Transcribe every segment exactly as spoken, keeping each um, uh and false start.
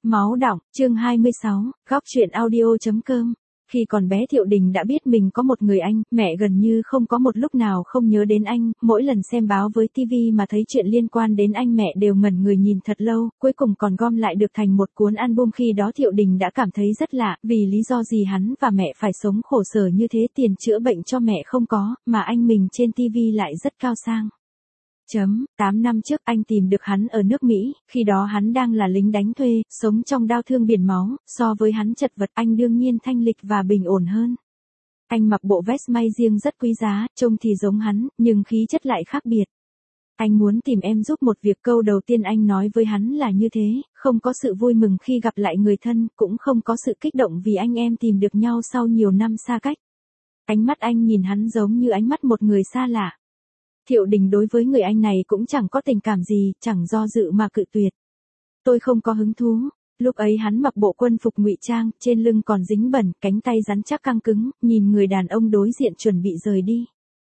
Máu đọng, chương hai mươi sáu, góc truyện audio.com. Khi còn bé Thiệu Đình đã biết mình có một người anh, mẹ gần như không có một lúc nào không nhớ đến anh, mỗi lần xem báo với ti vi mà thấy chuyện liên quan đến anh mẹ đều ngẩn người nhìn thật lâu, cuối cùng còn gom lại được thành một cuốn album. Khi đó Thiệu Đình đã cảm thấy rất lạ, vì lý do gì hắn và mẹ phải sống khổ sở như thế, tiền chữa bệnh cho mẹ không có, mà anh mình trên ti vi lại rất cao sang. Chấm, tám năm trước anh tìm được hắn ở nước Mỹ, khi đó hắn đang là lính đánh thuê, sống trong đau thương biển máu, so với hắn chật vật anh đương nhiên thanh lịch và bình ổn hơn. Anh mặc bộ vest may riêng rất quý giá, trông thì giống hắn, nhưng khí chất lại khác biệt. Anh muốn tìm em giúp một việc, câu đầu tiên anh nói với hắn là như thế, không có sự vui mừng khi gặp lại người thân, cũng không có sự kích động vì anh em tìm được nhau sau nhiều năm xa cách. Ánh mắt anh nhìn hắn giống như ánh mắt một người xa lạ. Thiệu Đình đối với người anh này cũng chẳng có tình cảm gì, chẳng do dự mà cự tuyệt. Tôi không có hứng thú. Lúc ấy hắn mặc bộ quân phục ngụy trang, trên lưng còn dính bẩn, cánh tay rắn chắc căng cứng, nhìn người đàn ông đối diện chuẩn bị rời đi.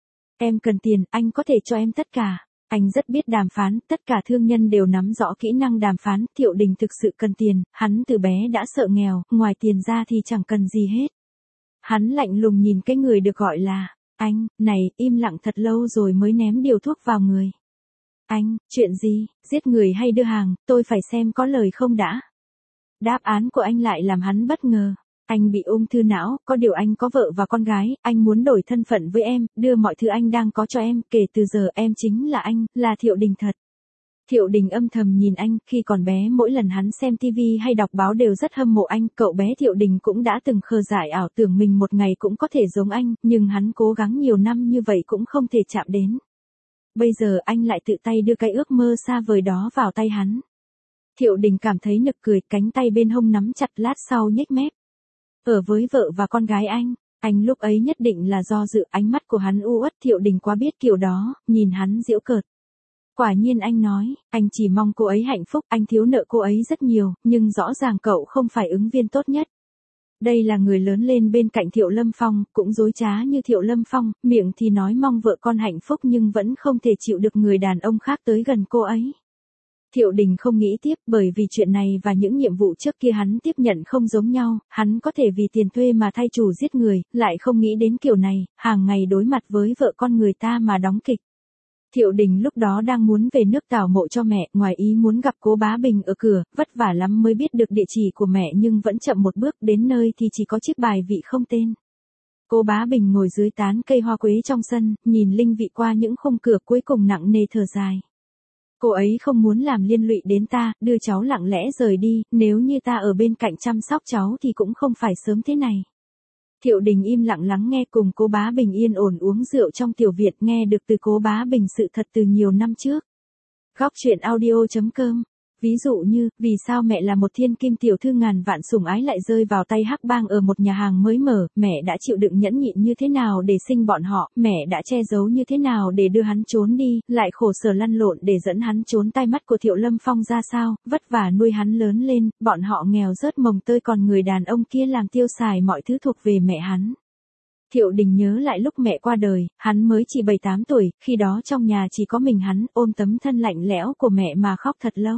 Em cần tiền, anh có thể cho em tất cả. Anh rất biết đàm phán, tất cả thương nhân đều nắm rõ kỹ năng đàm phán. Thiệu Đình thực sự cần tiền, hắn từ bé đã sợ nghèo, ngoài tiền ra thì chẳng cần gì hết. Hắn lạnh lùng nhìn cái người được gọi là anh, này, im lặng thật lâu rồi mới ném điều thuốc vào người. Anh, chuyện gì, giết người hay đưa hàng, tôi phải xem có lời không đã. Đáp án của anh lại làm hắn bất ngờ. Anh bị ung thư não, có điều anh có vợ và con gái, anh muốn đổi thân phận với em, đưa mọi thứ anh đang có cho em, kể từ giờ em chính là anh, là Thiệu Đình thật. Thiệu Đình âm thầm nhìn anh, khi còn bé mỗi lần hắn xem ti vi hay đọc báo đều rất hâm mộ anh, cậu bé Thiệu Đình cũng đã từng khờ dại ảo tưởng mình một ngày cũng có thể giống anh, nhưng hắn cố gắng nhiều năm như vậy cũng không thể chạm đến. Bây giờ anh lại tự tay đưa cái ước mơ xa vời đó vào tay hắn. Thiệu Đình cảm thấy nực cười, cánh tay bên hông nắm chặt, lát sau nhếch mép. Ở với vợ và con gái anh, anh lúc ấy nhất định là do dự, ánh mắt của hắn u uất. Thiệu Đình quá biết kiểu đó, nhìn hắn giễu cợt. Quả nhiên anh nói, anh chỉ mong cô ấy hạnh phúc, anh thiếu nợ cô ấy rất nhiều, nhưng rõ ràng cậu không phải ứng viên tốt nhất. Đây là người lớn lên bên cạnh Thiệu Lâm Phong, cũng dối trá như Thiệu Lâm Phong, miệng thì nói mong vợ con hạnh phúc nhưng vẫn không thể chịu được người đàn ông khác tới gần cô ấy. Thiệu Đình không nghĩ tiếp, bởi vì chuyện này và những nhiệm vụ trước kia hắn tiếp nhận không giống nhau, hắn có thể vì tiền thuê mà thay chủ giết người, lại không nghĩ đến kiểu này, hàng ngày đối mặt với vợ con người ta mà đóng kịch. Thiệu Đình lúc đó đang muốn về nước tảo mộ cho mẹ, ngoài ý muốn gặp Cố Bá Bình ở cửa, vất vả lắm mới biết được địa chỉ của mẹ nhưng vẫn chậm một bước, đến nơi thì chỉ có chiếc bài vị không tên. Cố Bá Bình ngồi dưới tán cây hoa quế trong sân, nhìn linh vị qua những khung cửa, cuối cùng nặng nề thở dài. Cô ấy không muốn làm liên lụy đến ta, đưa cháu lặng lẽ rời đi, nếu như ta ở bên cạnh chăm sóc cháu thì cũng không phải sớm thế này. Thiệu Đình im lặng lắng nghe, cùng Cố Bá Bình yên ổn uống rượu trong tiểu viện, nghe được từ Cố Bá Bình sự thật từ nhiều năm trước. Góc truyện audio.com. Ví dụ như, vì sao mẹ là một thiên kim tiểu thư ngàn vạn sủng ái lại rơi vào tay hắc bang ở một nhà hàng mới mở, mẹ đã chịu đựng nhẫn nhịn như thế nào để sinh bọn họ, mẹ đã che giấu như thế nào để đưa hắn trốn đi, lại khổ sở lăn lộn để dẫn hắn trốn tai mắt của Thiệu Lâm Phong ra sao, vất vả nuôi hắn lớn lên, bọn họ nghèo rớt mồng tơi còn người đàn ông kia làm tiêu xài mọi thứ thuộc về mẹ hắn. Thiệu Đình nhớ lại lúc mẹ qua đời, hắn mới chỉ bảy tám tuổi, khi đó trong nhà chỉ có mình hắn, ôm tấm thân lạnh lẽo của mẹ mà khóc thật lâu.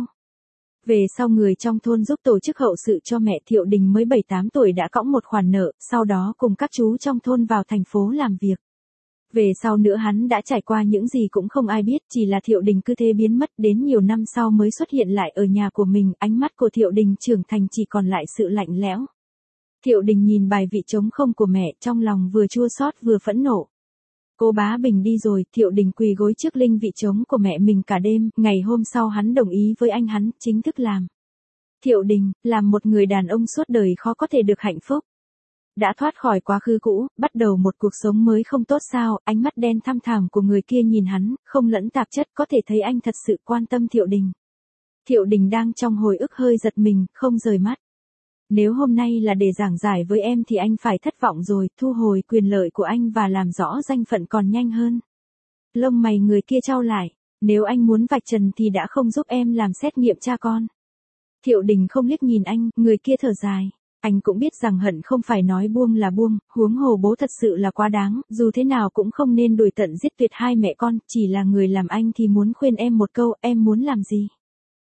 Về sau người trong thôn giúp tổ chức hậu sự cho mẹ, Thiệu Đình mới bảy tám tuổi đã cõng một khoản nợ, sau đó cùng các chú trong thôn vào thành phố làm việc. Về sau nữa hắn đã trải qua những gì cũng không ai biết, chỉ là Thiệu Đình cứ thế biến mất, đến nhiều năm sau mới xuất hiện lại ở nhà của mình, ánh mắt của Thiệu Đình trưởng thành chỉ còn lại sự lạnh lẽo. Thiệu Đình nhìn bài vị trống không của mẹ, trong lòng vừa chua xót vừa phẫn nộ. Cố Bá Bình đi rồi, Thiệu Đình quỳ gối trước linh vị trống của mẹ mình cả đêm, ngày hôm sau hắn đồng ý với anh hắn, chính thức làm. Thiệu Đình, làm một người đàn ông suốt đời khó có thể được hạnh phúc. Đã thoát khỏi quá khứ cũ, bắt đầu một cuộc sống mới không tốt sao, ánh mắt đen thăm thẳm của người kia nhìn hắn, không lẫn tạp chất, có thể thấy anh thật sự quan tâm Thiệu Đình. Thiệu Đình đang trong hồi ức hơi giật mình, không rời mắt. Nếu hôm nay là để giảng giải với em thì anh phải thất vọng rồi, thu hồi quyền lợi của anh và làm rõ danh phận còn nhanh hơn. Lông mày người kia chau lại, nếu anh muốn vạch trần thì đã không giúp em làm xét nghiệm cha con. Thiệu Đình không liếc nhìn anh, người kia thở dài. Anh cũng biết rằng hận không phải nói buông là buông, huống hồ bố thật sự là quá đáng, dù thế nào cũng không nên đuổi tận giết tuyệt hai mẹ con, chỉ là người làm anh thì muốn khuyên em một câu, em muốn làm gì?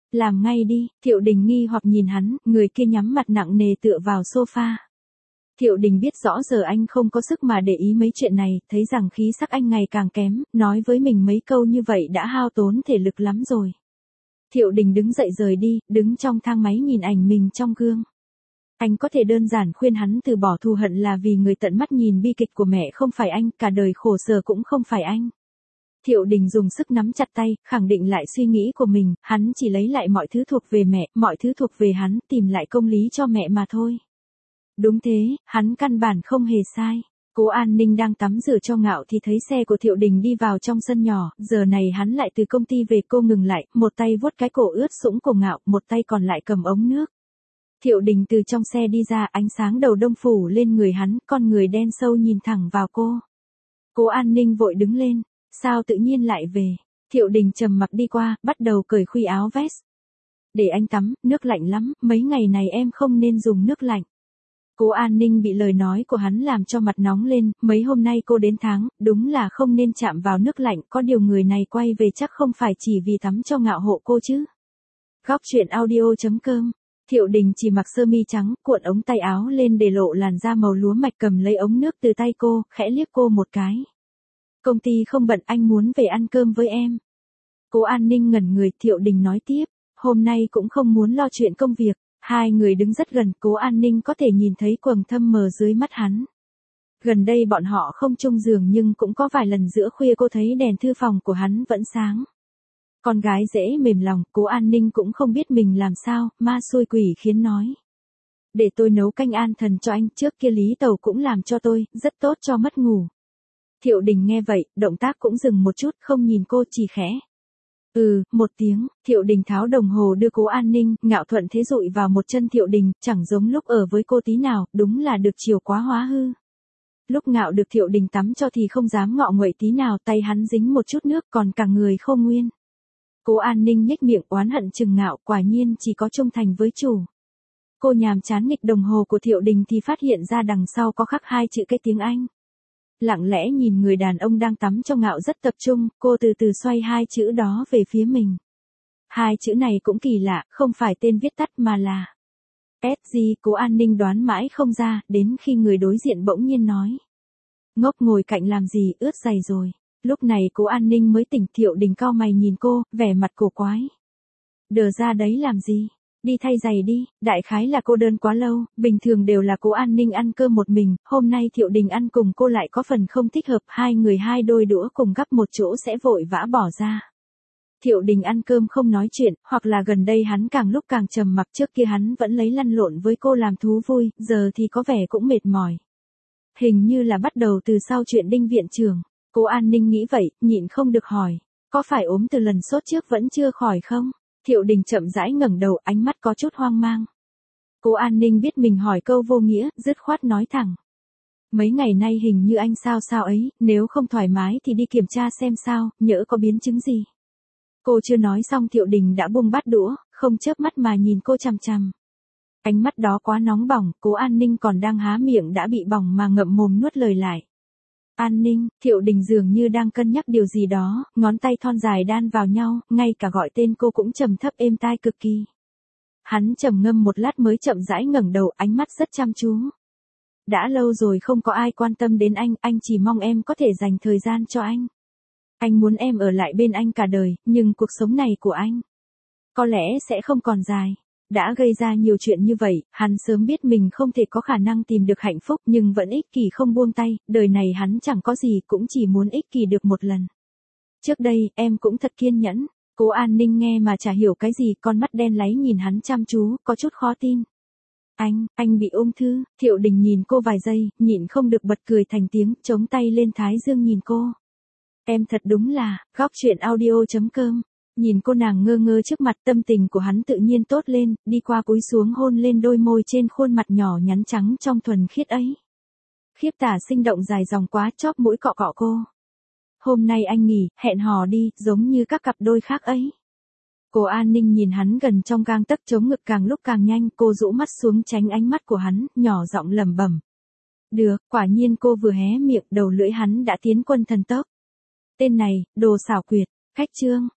Làm ngay đi, Thiệu Đình nghi hoặc nhìn hắn, người kia nhắm mặt nặng nề tựa vào sofa. Thiệu Đình biết rõ giờ anh không có sức mà để ý mấy chuyện này, thấy rằng khí sắc anh ngày càng kém, nói với mình mấy câu như vậy đã hao tốn thể lực lắm rồi. Thiệu Đình đứng dậy rời đi, đứng trong thang máy nhìn ảnh mình trong gương. Anh có thể đơn giản khuyên hắn từ bỏ thù hận là vì người tận mắt nhìn bi kịch của mẹ không phải anh, cả đời khổ sở cũng không phải anh. Thiệu Đình dùng sức nắm chặt tay, khẳng định lại suy nghĩ của mình, hắn chỉ lấy lại mọi thứ thuộc về mẹ, mọi thứ thuộc về hắn, tìm lại công lý cho mẹ mà thôi. Đúng thế, hắn căn bản không hề sai. Cố An Ninh đang tắm rửa cho Ngạo thì thấy xe của Thiệu Đình đi vào trong sân nhỏ, giờ này hắn lại từ công ty về. Cô ngừng lại, một tay vuốt cái cổ ướt sũng của Ngạo, một tay còn lại cầm ống nước. Thiệu Đình từ trong xe đi ra, ánh sáng đầu đông phủ lên người hắn, con người đen sâu nhìn thẳng vào cô. Cố An Ninh vội đứng lên, sao tự nhiên lại về? Thiệu Đình trầm mặc đi qua, bắt đầu cởi khuy áo vest. Để anh tắm, nước lạnh lắm, mấy ngày này em không nên dùng nước lạnh. Cố An Ninh bị lời nói của hắn làm cho mặt nóng lên, mấy hôm nay cô đến tháng, đúng là không nên chạm vào nước lạnh, có điều người này quay về chắc không phải chỉ vì tắm cho Ngạo hộ cô chứ. Góc truyện audio chấm com. Thiệu Đình chỉ mặc sơ mi trắng, cuộn ống tay áo lên để lộ làn da màu lúa mạch, cầm lấy ống nước từ tay cô, khẽ liếc cô một cái. Công ty không bận, anh muốn về ăn cơm với em. Cố An Ninh ngẩn người, Thiệu Đình nói tiếp, hôm nay cũng không muốn lo chuyện công việc. Hai người đứng rất gần, Cố An Ninh có thể nhìn thấy quầng thâm mờ dưới mắt hắn. Gần đây bọn họ không chung giường nhưng cũng có vài lần giữa khuya cô thấy đèn thư phòng của hắn vẫn sáng. Con gái dễ mềm lòng, Cố An Ninh cũng không biết mình làm sao, ma xui quỷ khiến nói. Để tôi nấu canh an thần cho anh, trước kia Lý Tàu cũng làm cho tôi, rất tốt cho mất ngủ. Thiệu Đình nghe vậy, động tác cũng dừng một chút, không nhìn cô, chỉ khẽ. Ừ, một tiếng, Thiệu Đình tháo đồng hồ đưa Cố An Ninh, Ngạo thuận thế dụi vào một chân Thiệu Đình, chẳng giống lúc ở với cô tí nào, đúng là được chiều quá hóa hư. Lúc Ngạo được Thiệu Đình tắm cho thì không dám ngọ nguậy tí nào, tay hắn dính một chút nước còn cả người không nguyên. Cố An Ninh nhếch miệng oán hận chừng Ngạo, quả nhiên chỉ có trung thành với chủ. Cô nhàm chán nghịch đồng hồ của Thiệu Đình thì phát hiện ra đằng sau có khắc hai chữ cái tiếng Anh. Lặng lẽ nhìn người đàn ông đang tắm cho Ngạo rất tập trung, cô từ từ xoay hai chữ đó về phía mình. Hai chữ này cũng kỳ lạ, không phải tên viết tắt mà là ét giê. Cố An Ninh đoán mãi không ra, đến khi người đối diện bỗng nhiên nói. Ngốc ngồi cạnh làm gì, ướt giày rồi. Lúc này Cố An Ninh mới tỉnh. Thiệu Đình cau mày nhìn cô, vẻ mặt cổ quái. Đờ ra đấy làm gì? Đi thay giày đi, đại khái là cô đơn quá lâu, bình thường đều là Cố An Ninh ăn cơm một mình, hôm nay Thiệu Đình ăn cùng cô lại có phần không thích hợp, hai người hai đôi đũa cùng gắp một chỗ sẽ vội vã bỏ ra. Thiệu Đình ăn cơm không nói chuyện, hoặc là gần đây hắn càng lúc càng trầm mặc, trước kia hắn vẫn lấy lăn lộn với cô làm thú vui, giờ thì có vẻ cũng mệt mỏi. Hình như là bắt đầu từ sau chuyện Đinh viện trưởng. Cố An Ninh nghĩ vậy, nhịn không được hỏi, có phải ốm từ lần sốt trước vẫn chưa khỏi không? Thiệu Đình chậm rãi ngẩng đầu, ánh mắt có chút hoang mang. Cố An Ninh biết mình hỏi câu vô nghĩa, dứt khoát nói thẳng. Mấy ngày nay hình như anh sao sao ấy, nếu không thoải mái thì đi kiểm tra xem sao, nhỡ có biến chứng gì. Cô chưa nói xong Thiệu Đình đã buông bát đũa, không chớp mắt mà nhìn cô chằm chằm. Ánh mắt đó quá nóng bỏng, Cố An Ninh còn đang há miệng đã bị bỏng mà ngậm mồm nuốt lời lại. An Ninh, Thiệu Đình dường như đang cân nhắc điều gì đó, ngón tay thon dài đan vào nhau, ngay cả gọi tên cô cũng trầm thấp êm tai cực kỳ. Hắn trầm ngâm một lát mới chậm rãi ngẩng đầu, ánh mắt rất chăm chú. Đã lâu rồi không có ai quan tâm đến anh, anh chỉ mong em có thể dành thời gian cho anh. Anh muốn em ở lại bên anh cả đời, nhưng cuộc sống này của anh có lẽ sẽ không còn dài. Đã gây ra nhiều chuyện như vậy, hắn sớm biết mình không thể có khả năng tìm được hạnh phúc nhưng vẫn ích kỷ không buông tay, đời này hắn chẳng có gì cũng chỉ muốn ích kỷ được một lần. Trước đây, em cũng thật kiên nhẫn. Cố An Ninh nghe mà chả hiểu cái gì, con mắt đen láy nhìn hắn chăm chú, có chút khó tin. Anh, anh bị ung thư. Thiệu Đình nhìn cô vài giây, nhịn không được bật cười thành tiếng, chống tay lên thái dương nhìn cô. Em thật đúng là, góc truyện audio chấm com. Nhìn cô nàng ngơ ngơ trước mặt, tâm tình của hắn tự nhiên tốt lên, đi qua cúi xuống hôn lên đôi môi trên khuôn mặt nhỏ nhắn trắng trong thuần khiết ấy. Khiếp tả sinh động dài dòng quá, chóp mũi cọ cọ cô. Hôm nay anh nghỉ, hẹn hò đi, giống như các cặp đôi khác ấy. Cố An Ninh nhìn hắn gần trong gang tấc, chống ngực càng lúc càng nhanh, cô rũ mắt xuống tránh ánh mắt của hắn, nhỏ giọng lẩm bẩm. Được, quả nhiên cô vừa hé miệng, đầu lưỡi hắn đã tiến quân thần tốc. Tên này, đồ xảo quyệt, khách trương.